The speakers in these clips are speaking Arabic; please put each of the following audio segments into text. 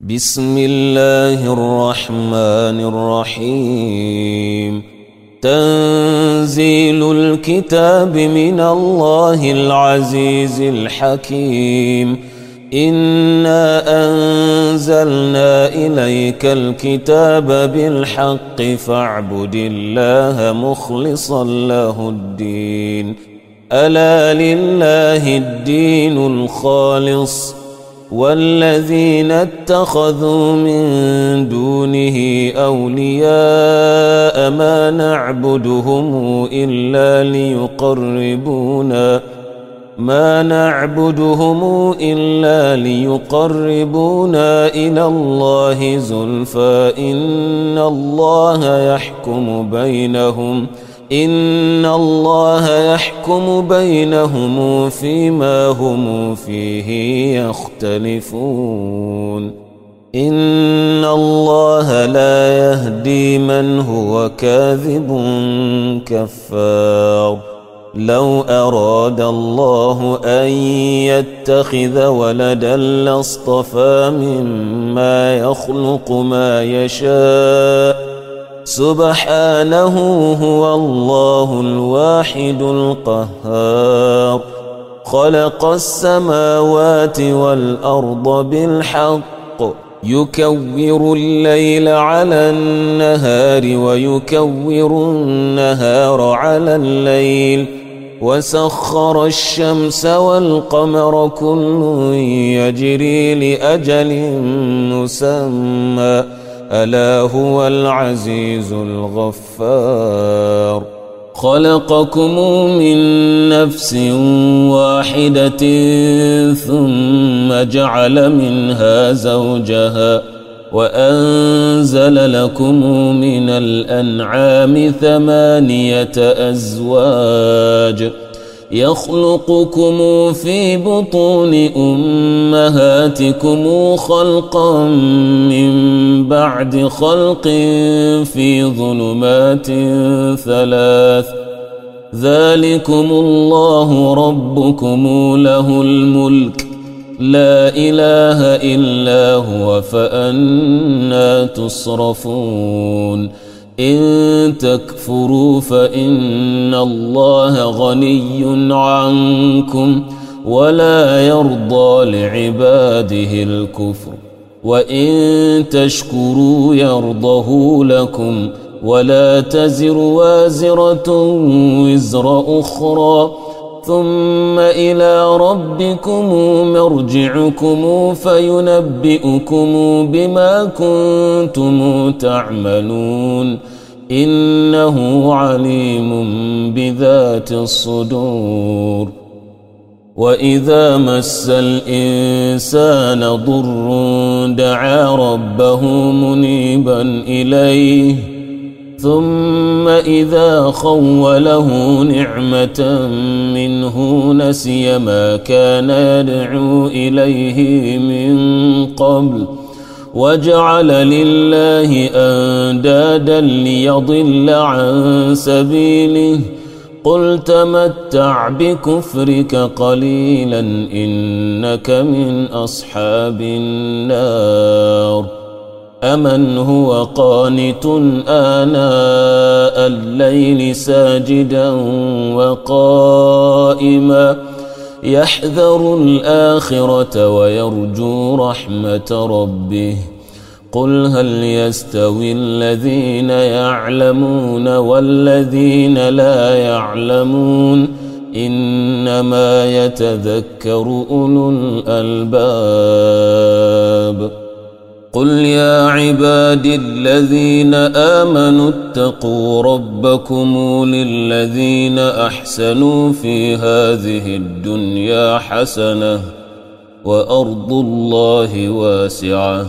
بسم الله الرحمن الرحيم. تنزيل الكتاب من الله العزيز الحكيم. إنا أنزلنا إليك الكتاب بالحق فاعبد الله مخلصا له الدين. ألا لله الدين الخالص والذين اتخذوا من دونه أولياء ما نعبدهم إلا ليقربونا إلى الله زلفى إن الله يحكم بينهم فيما هم فيه يختلفون. إن الله لا يهدي من هو كاذب كفار. لو أراد الله أن يتخذ ولدا لاصطفى مما يخلق ما يشاء سبحانه هو الله الواحد القهار. خلق السماوات والأرض بالحق يكور الليل على النهار ويكور النهار على الليل وسخر الشمس والقمر كل يجري لأجل مسمى ألا هو العزيز الغفار. خلقكم من نفس واحدة ثم جعل منها زوجها وأنزل لكم من الأنعام 8 أزواج يخلقكم في بطون أمهاتكم خلقا من بعد خلق في ظلمات 3 ذلكم الله ربكم له الملك لا إله إلا هو فأنى تصرفون. إن تكفروا فإن الله غني عنكم ولا يرضى لعباده الكفر وإن تشكروا يرضه لكم ولا تزر وازرة وزر أخرى ثم إلى ربكم مرجعكم فينبئكم بما كنتم تعملون إنه عليم بذات الصدور. وإذا مس الإنسان ضر دعا ربه منيبا إليه ثم إذا خوله نعمة منه نسي ما كان يدعو إليه من قبل وجعل لله أندادا ليضل عن سبيله قل تمتع بكفرك قليلا إنك من أصحاب النار. أمن هو قانت آناء الليل ساجدا وقائما يحذر الآخرة ويرجو رحمة ربه قل هل يستوي الذين يعلمون والذين لا يعلمون إنما يتذكر أولو الألباب. قل يا عبادي الذين آمنوا اتقوا ربكم للذين أحسنوا في هذه الدنيا حسنة وأرض الله واسعة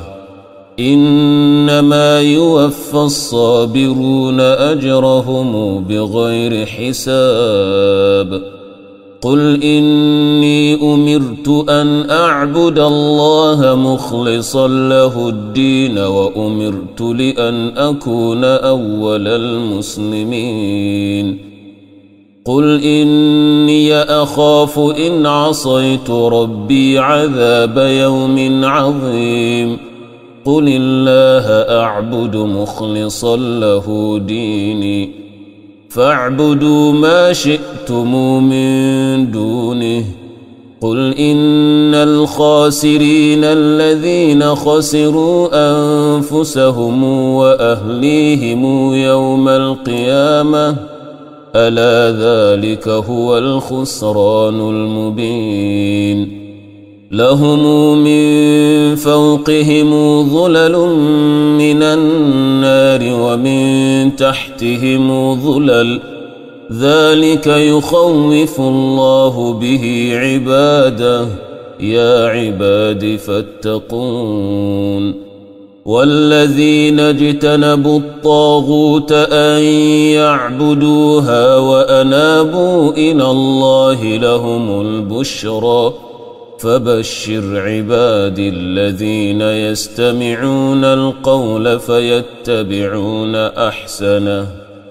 إنما يوفى الصابرون أجرهم بغير حساب. قل إني أمرت أن أعبد الله مخلصا له الدين وأمرت لأن أكون أول المسلمين. قل إني أخاف إن عصيت ربي عذاب يوم عظيم قل الله أعبد مخلصا له ديني فاعبدوا ما شئتم من دونه قل إن الخاسرين الذين خسروا أنفسهم وأهليهم يوم القيامة ألا ذلك هو الخسران المبين لهم من فوقهم ظلل من النار ومن تحتهم ظلل ذلك يخوف الله به عباده يا عباد فاتقون والذين اجتنبوا الطاغوت أن يعبدوها وأنابوا إلى الله لهم البشرى فبشر عبادي الذين يستمعون القول فيتبعون أحسنه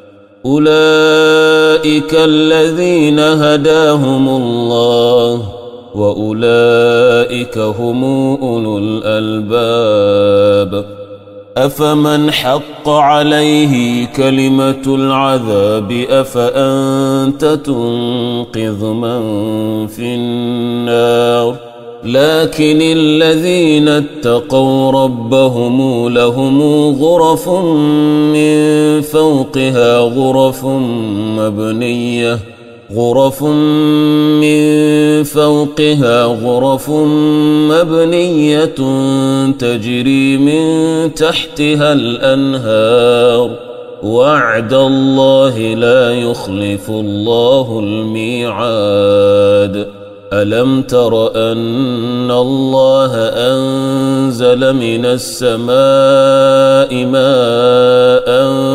أولئك الذين هداهم الله وأولئك هم أولو الألباب أفمن حق عليه كلمة العذاب أفأنت تنقذ من في النار لكن الذين اتقوا ربهم لهم غرف من فوقها غرف مبنية تجري من تحتها الأنهار وعد الله لا يخلف الله الميعاد ألم تر أن الله أنزل من السماء ماء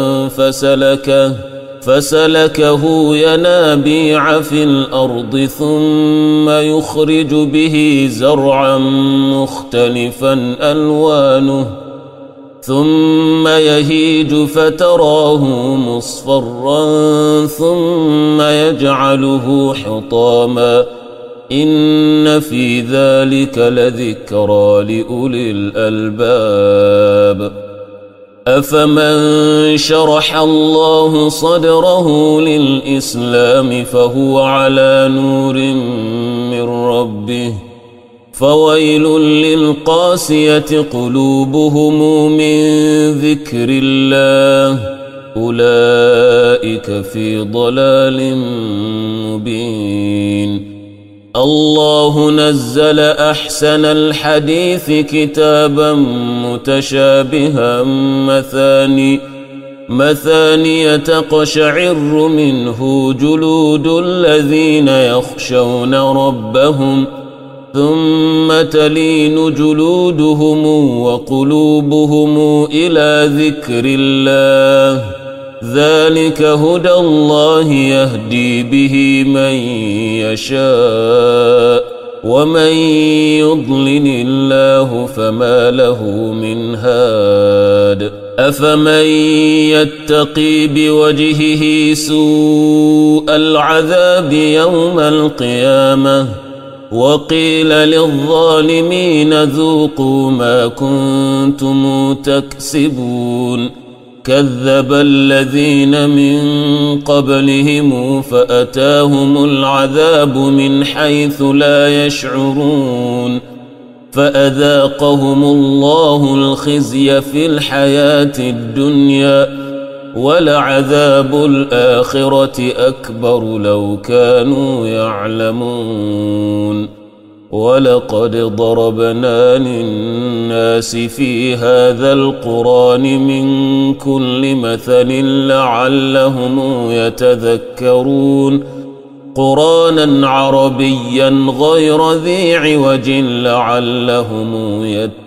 فسلكه ينابيع في الأرض ثم يخرج به زرعا مختلفا ألوانه ثم يهيج فتراه مصفرا ثم يجعله حطاما إن في ذلك لذكرى لأولي الألباب أفمن شرح الله صدره للإسلام فهو على نور من ربه فويل للقاسية قلوبهم من ذكر الله أولئك في ضلال مبين الله نزل أحسن الحديث كتابا متشابها مثانية تقشعر منه جلود الذين يخشون ربهم ثم تلين جلودهم وقلوبهم إلى ذكر الله ذلك هدى الله يهدي به من يشاء ومن يضلل الله فما له من هاد أفمن يتقي بوجهه سوء العذاب يوم القيامة وقيل للظالمين ذوقوا ما كنتم تكسبون كذب الذين من قبلهم فأتاهم العذاب من حيث لا يشعرون فأذاقهم الله الخزي في الحياة الدنيا ولعذاب الآخرة أكبر لو كانوا يعلمون ولقد ضربنا للناس في هذا القرآن من كل مثل لعلهم يتذكرون قرآنا عربيا غير ذي عوج لعلهم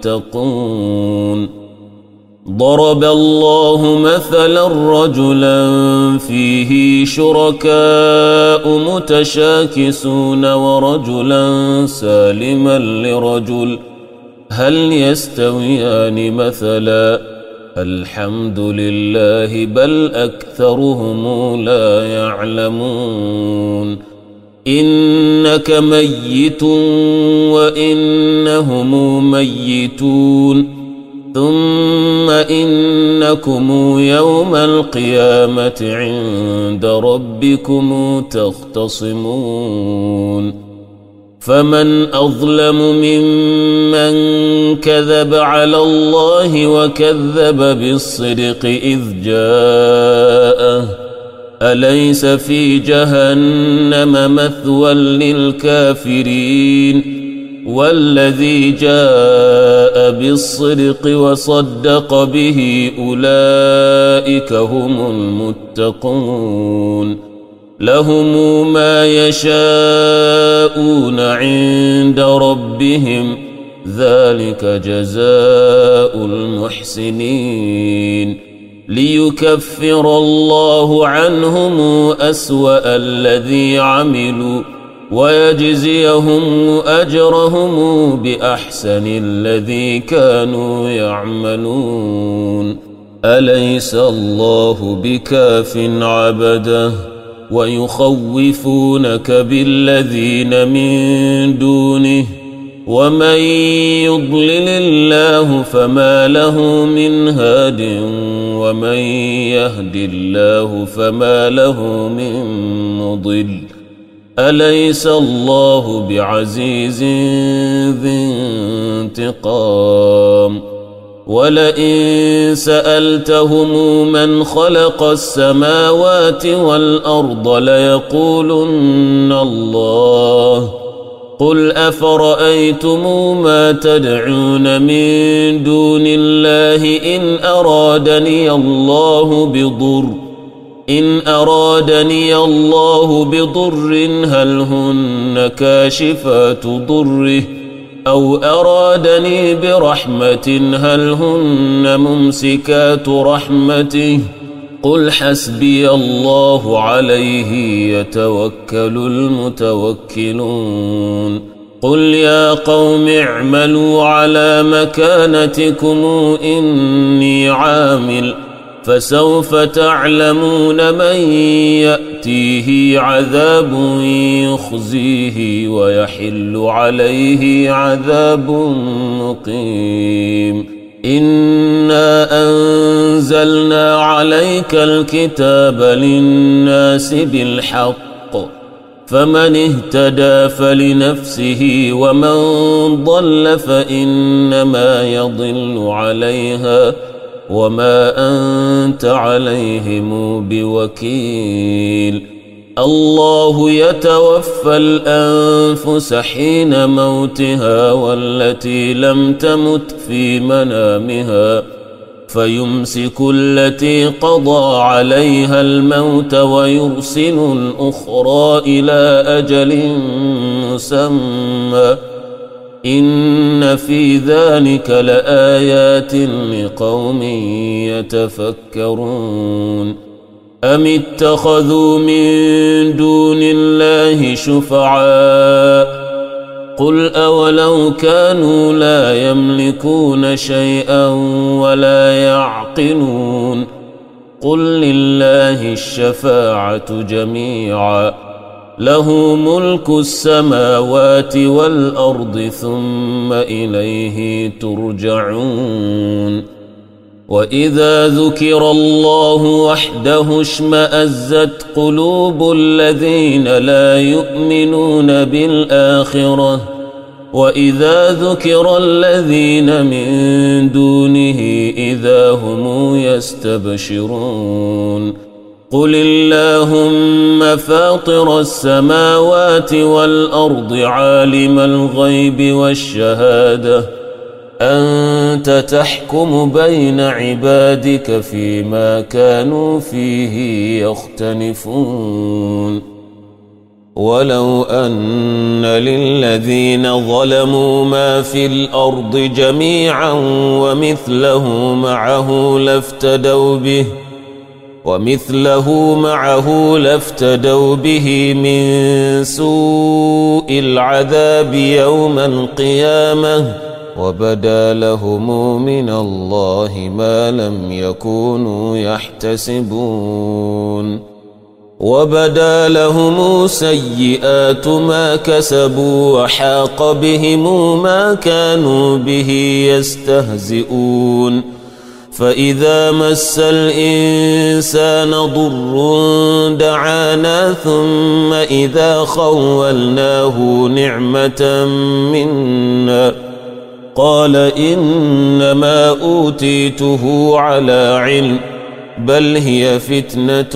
يتقون ضرب الله مثلا رجلا فيه شركاء متشاكسون ورجلا سالما لرجل هل يستويان مثلا الحمد لله بل أكثرهم لا يعلمون إنك ميت وإنهم ميتون ثم إنكم يوم القيامة عند ربكم تختصمون فمن أظلم ممن كذب على الله وكذب بالصدق إذ جاءه أليس في جهنم مثوى للكافرين والذي جاء بالصدق وصدق به أولئك هم المتقون لهم ما يشاءون عند ربهم ذلك جزاء المحسنين ليكفر الله عنهم أسوأ الذي عملوا ويجزيهم أجرهم بأحسن الذي كانوا يعملون أليس الله بكاف عبده ويخوفونك بالذين من دونه ومن يضلل الله فما له من هاد ومن يهد الله فما له من مضل أليس الله بعزيز ذي انتقام ولئن سألتهم من خلق السماوات والأرض ليقولن الله قل أفرأيتم ما تدعون من دون الله إن أرادني الله بضر هل هن كاشفات ضره أو أرادني برحمة هل هن ممسكات رحمته قل حسبي الله عليه يتوكل المتوكلون قل يا قوم اعملوا على مكانتكم إني عامل فسوف تعلمون من يأتيه عذاب يخزيه ويحل عليه عذاب مقيم إنا أنزلنا عليك الكتاب للناس بالحق فمن اهتدى فلنفسه ومن ضل فإنما يضل عليها وما أنت عليهم بوكيل الله يتوفى الأنفس حين موتها والتي لم تمت في منامها فيمسك التي قضى عليها الموت ويرسل الأخرى إلى أجل مسمى إن في ذلك لآيات لقوم يتفكرون أم اتخذوا من دون الله شفعاء قل أولو كانوا لا يملكون شيئا ولا يعقلون قل لله الشفاعة جميعا له ملك السماوات والأرض ثم إليه ترجعون وإذا ذكر الله وحده اشمأزت قلوب الذين لا يؤمنون بالآخرة وإذا ذكر الذين من دونه إذا هم يستبشرون قل اللهم فاطر السماوات والأرض عالم الغيب والشهادة أنت تحكم بين عبادك فيما كانوا فيه يختلفون ولو أن للذين ظلموا ما في الأرض جميعا ومثله معه لافتدوا به من سوء العذاب يوم القيامة وبدا لهم من الله ما لم يكونوا يحتسبون وبدا لهم سيئات ما كسبوا وحاق بهم ما كانوا به يستهزئون فإذا مس الإنسان ضر دعانا ثم إذا خولناه نعمة منا قال إنما أوتيته على علم بل هي فتنة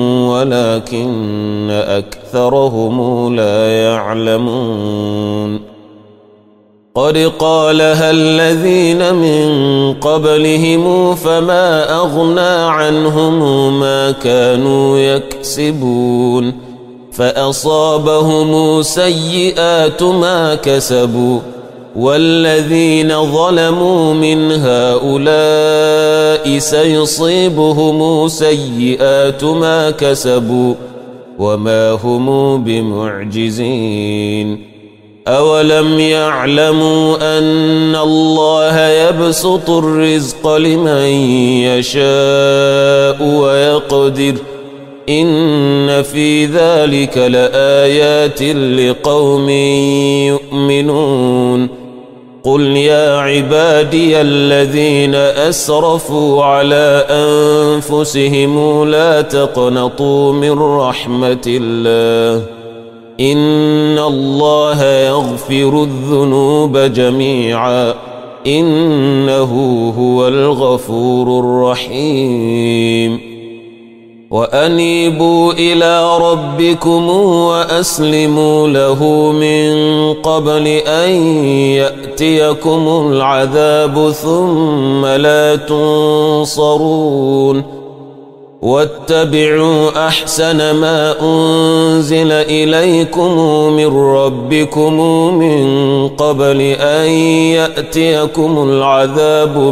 ولكن أكثرهم لا يعلمون قد قالها الذين من قبلهم فما أغنى عنهم ما كانوا يكسبون فأصابهم سيئات ما كسبوا والذين ظلموا من هؤلاء سيصيبهم سيئات ما كسبوا وما هم بمعجزين أولم يعلموا أن الله يبسط الرزق لمن يشاء ويقدر إن في ذلك لآيات لقوم يؤمنون قل يا عبادي الذين أسرفوا على أنفسهم لا تقنطوا من رحمة الله إن الله يغفر الذنوب جميعا إنه هو الغفور الرحيم وأنيبوا إلى ربكم وأسلموا له من قبل أن يأتيكم العذاب ثم لا تنصرون واتبعوا أحسن ما أنزل إليكم من ربكم من قبل أن يأتيكم العذاب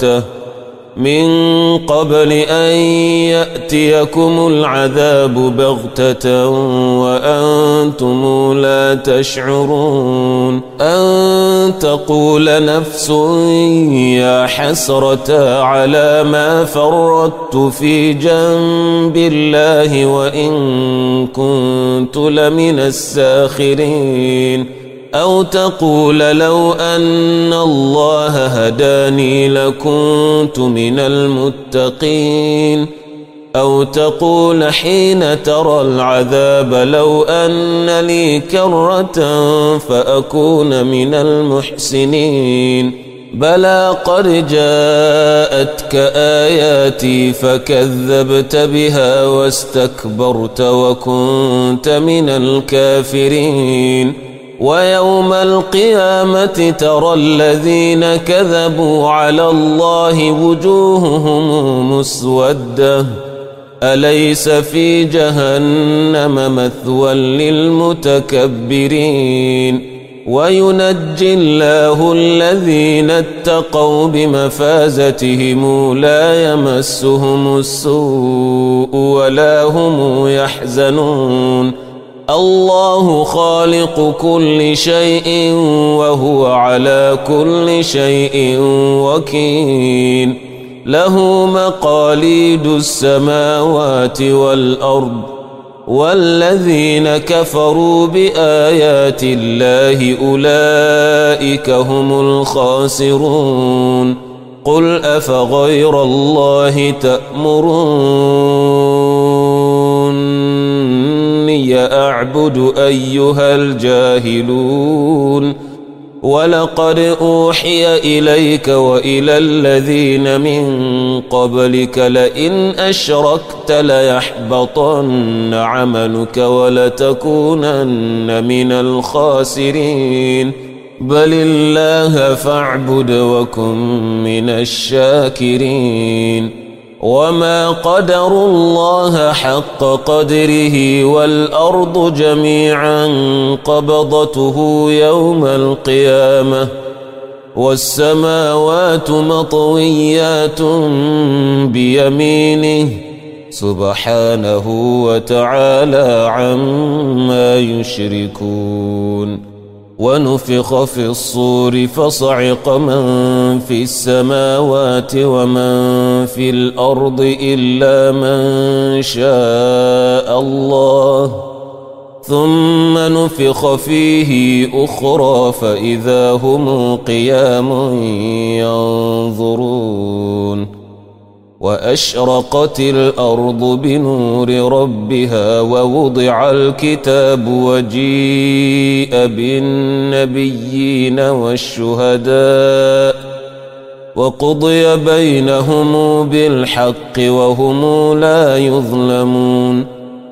بغتة وأنتم لا تشعرون أن تقول نفس يا حسرة على ما فرطت في جنب الله وإن كنت لمن الساخرين أو تقول لو أن الله هداني لكنت من المتقين أو تقول حين ترى العذاب لو أن لي كرة فأكون من المحسنين بلى قد جاءتك آياتي فكذبت بها واستكبرت وكنت من الكافرين ويوم القيامة ترى الذين كذبوا على الله وجوههم مسودة أليس في جهنم مثوى للمتكبرين وينجي الله الذين اتقوا بمفازتهم لا يمسهم السوء ولا هم يحزنون الله خالق كل شيء وهو على كل شيء وكيل له مقاليد السماوات والأرض والذين كفروا بآيات الله أولئك هم الخاسرون قل أفغير الله تأمروني أعبد أيها الجاهلون ولقد أوحي إليك وإلى الذين من قبلك لئن أشركت ليحبطن عملك ولتكونن من الخاسرين بل الله فاعبد وكن من الشاكرين وما قدروا الله حق قدره والأرض جميعا قبضته يوم القيامة والسماوات مطويات بيمينه سبحانه وتعالى عما يشركون ونفخ في الصور فصعق من في السماوات ومن في الأرض إلا من شاء الله ثم نفخ فيه أخرى فإذا هم قيام ينظرون وأشرقت الأرض بنور ربها ووضع الكتاب وجيء بالنبيين والشهداء وقضي بينهم بالحق وهم لا يظلمون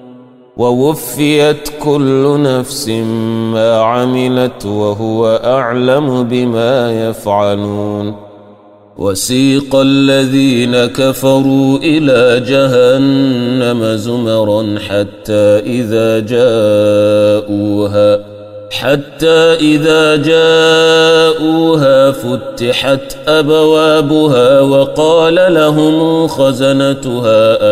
ووفيت كل نفس ما عملت وهو أعلم بما يفعلون وسيق الذين كفروا إلى جهنم زمرا حتى إذا جاءوها فتحت أبوابها وقال لهم خزنتها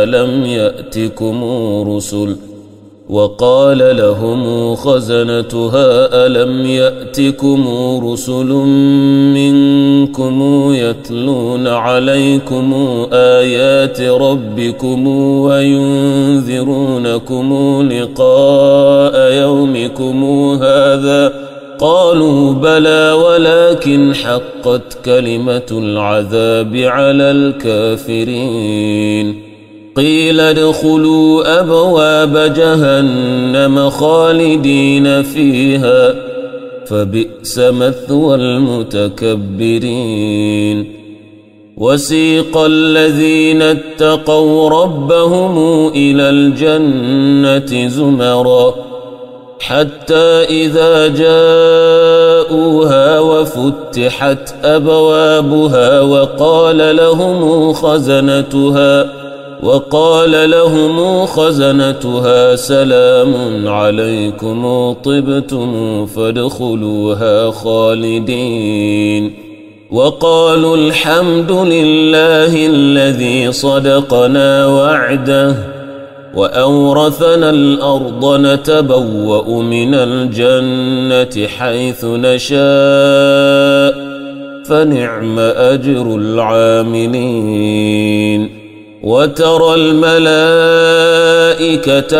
ألم يأتكم رسل منكم يتلون عليكم آيات ربكم وينذرونكم لقاء يومكم هذا قالوا بلى ولكن حقت كلمة العذاب على الكافرين قيل ادخلوا أبواب جهنم خالدين فيها فبئس مثوى المتكبرين وسيق الذين اتقوا ربهم إلى الجنة زمرا حتى إذا جاءوها وفتحت أبوابها وقال لهم خزنتها سلام عليكم طبتم فادخلوها خالدين وقالوا الحمد لله الذي صدقنا وعده وأورثنا الأرض نتبوأ من الجنة حيث نشاء فنعم أجر العاملين وترى الملائكة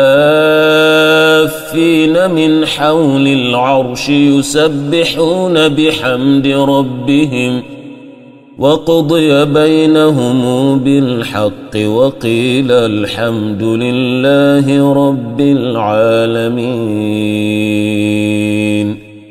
حافين من حول العرش يسبحون بحمد ربهم وقضي بينهم بالحق وقيل الحمد لله رب العالمين.